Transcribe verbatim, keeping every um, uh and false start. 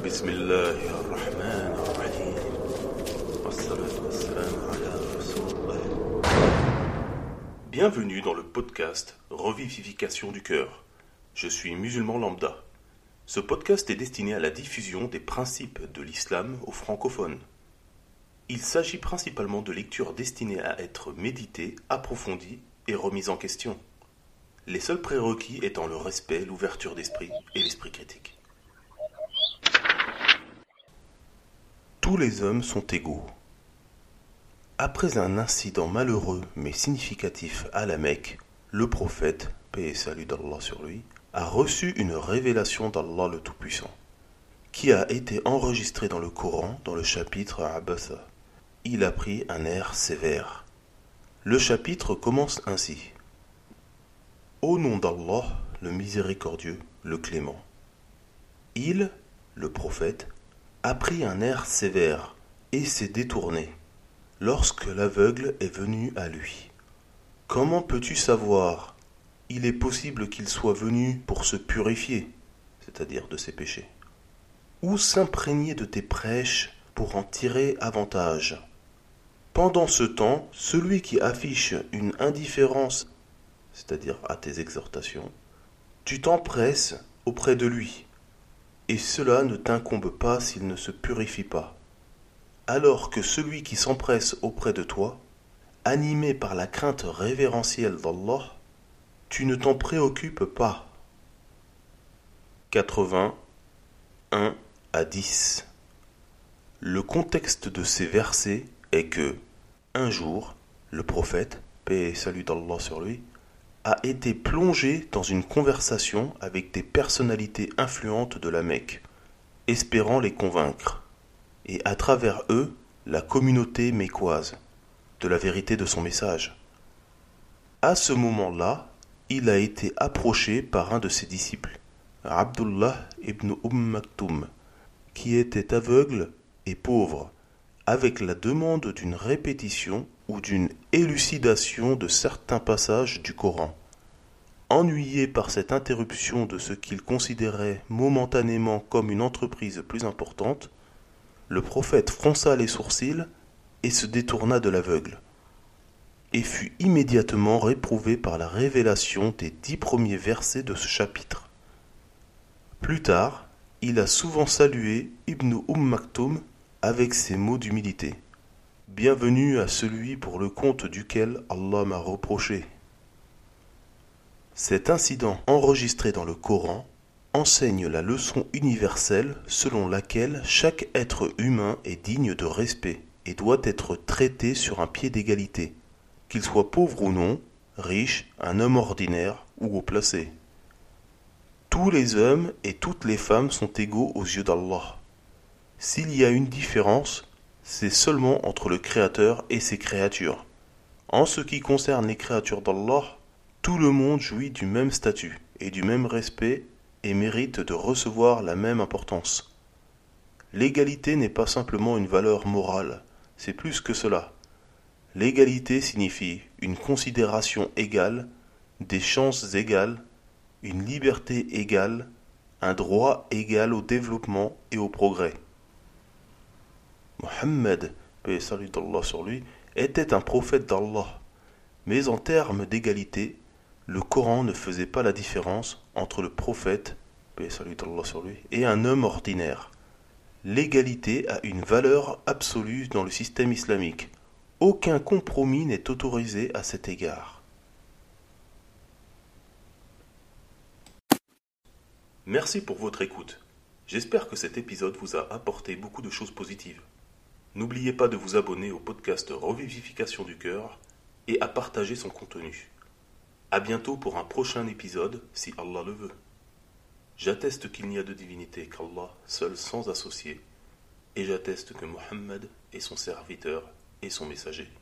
بسم الله الرحمن الرحيم والصلاة والسلام على رسول الله. Bienvenue dans le podcast Revivification du cœur. Je suis musulman lambda. Ce podcast est destiné à la diffusion des principes de l'islam aux francophones. Il s'agit principalement de lectures destinées à être méditées, approfondies et remises en question. Les seuls prérequis étant le respect, l'ouverture d'esprit et l'esprit critique. Tous les hommes sont égaux. Après un incident malheureux mais significatif à la Mecque, le prophète, paix et salut d'Allah sur lui, a reçu une révélation d'Allah le Tout-Puissant, qui a été enregistrée dans le Coran dans le chapitre Abasa. Il a pris un air sévère. Le chapitre commence ainsi. Au nom d'Allah, le miséricordieux, le clément. Il, le prophète, a pris un air sévère et s'est détourné lorsque l'aveugle est venu à lui. Comment peux-tu savoir? Il est possible qu'il soit venu pour se purifier, c'est-à-dire de ses péchés, ou s'imprégner de tes prêches pour en tirer avantage. Pendant ce temps, celui qui affiche une indifférence, c'est-à-dire à tes exhortations, tu t'empresses auprès de lui. Et cela ne t'incombe pas s'il ne se purifie pas. Alors que celui qui s'empresse auprès de toi, animé par la crainte révérentielle d'Allah, tu ne t'en préoccupes pas. quatre-vingts, un à dix. Le contexte de ces versets est que, un jour, le prophète, paix et salut d'Allah sur lui, a été plongé dans une conversation avec des personnalités influentes de la Mecque, espérant les convaincre, et à travers eux, la communauté mécoise, de la vérité de son message. À ce moment-là, il a été approché par un de ses disciples, Abdullah ibn Umm Maktoum, qui était aveugle et pauvre, avec la demande d'une répétition ou d'une élucidation de certains passages du Coran. Ennuyé par cette interruption de ce qu'il considérait momentanément comme une entreprise plus importante, le prophète fronça les sourcils et se détourna de l'aveugle, et fut immédiatement réprouvé par la révélation des dix premiers versets de ce chapitre. Plus tard, il a souvent salué Ibn Umm Maktoum avec ces mots d'humilité. « Bienvenue à celui pour le compte duquel Allah m'a reproché. » Cet incident enregistré dans le Coran enseigne la leçon universelle selon laquelle chaque être humain est digne de respect et doit être traité sur un pied d'égalité, qu'il soit pauvre ou non, riche, un homme ordinaire ou haut placé. Tous les hommes et toutes les femmes sont égaux aux yeux d'Allah. S'il y a une différence, c'est seulement entre le Créateur et ses créatures. En ce qui concerne les créatures d'Allah, tout le monde jouit du même statut et du même respect et mérite de recevoir la même importance. L'égalité n'est pas simplement une valeur morale, c'est plus que cela. L'égalité signifie une considération égale, des chances égales, une liberté égale, un droit égal au développement et au progrès. Mohammed, paix et salut d'Allah sur lui, était un prophète d'Allah, mais en termes d'égalité, le Coran ne faisait pas la différence entre le prophète, paix et salut d'Allah sur lui, et un homme ordinaire. L'égalité a une valeur absolue dans le système islamique. Aucun compromis n'est autorisé à cet égard. Merci pour votre écoute. J'espère que cet épisode vous a apporté beaucoup de choses positives. N'oubliez pas de vous abonner au podcast Revivification du cœur et à partager son contenu. À bientôt pour un prochain épisode, si Allah le veut. J'atteste qu'il n'y a de divinité qu'Allah, seul sans associé, et j'atteste que Mohammed est son serviteur et son messager.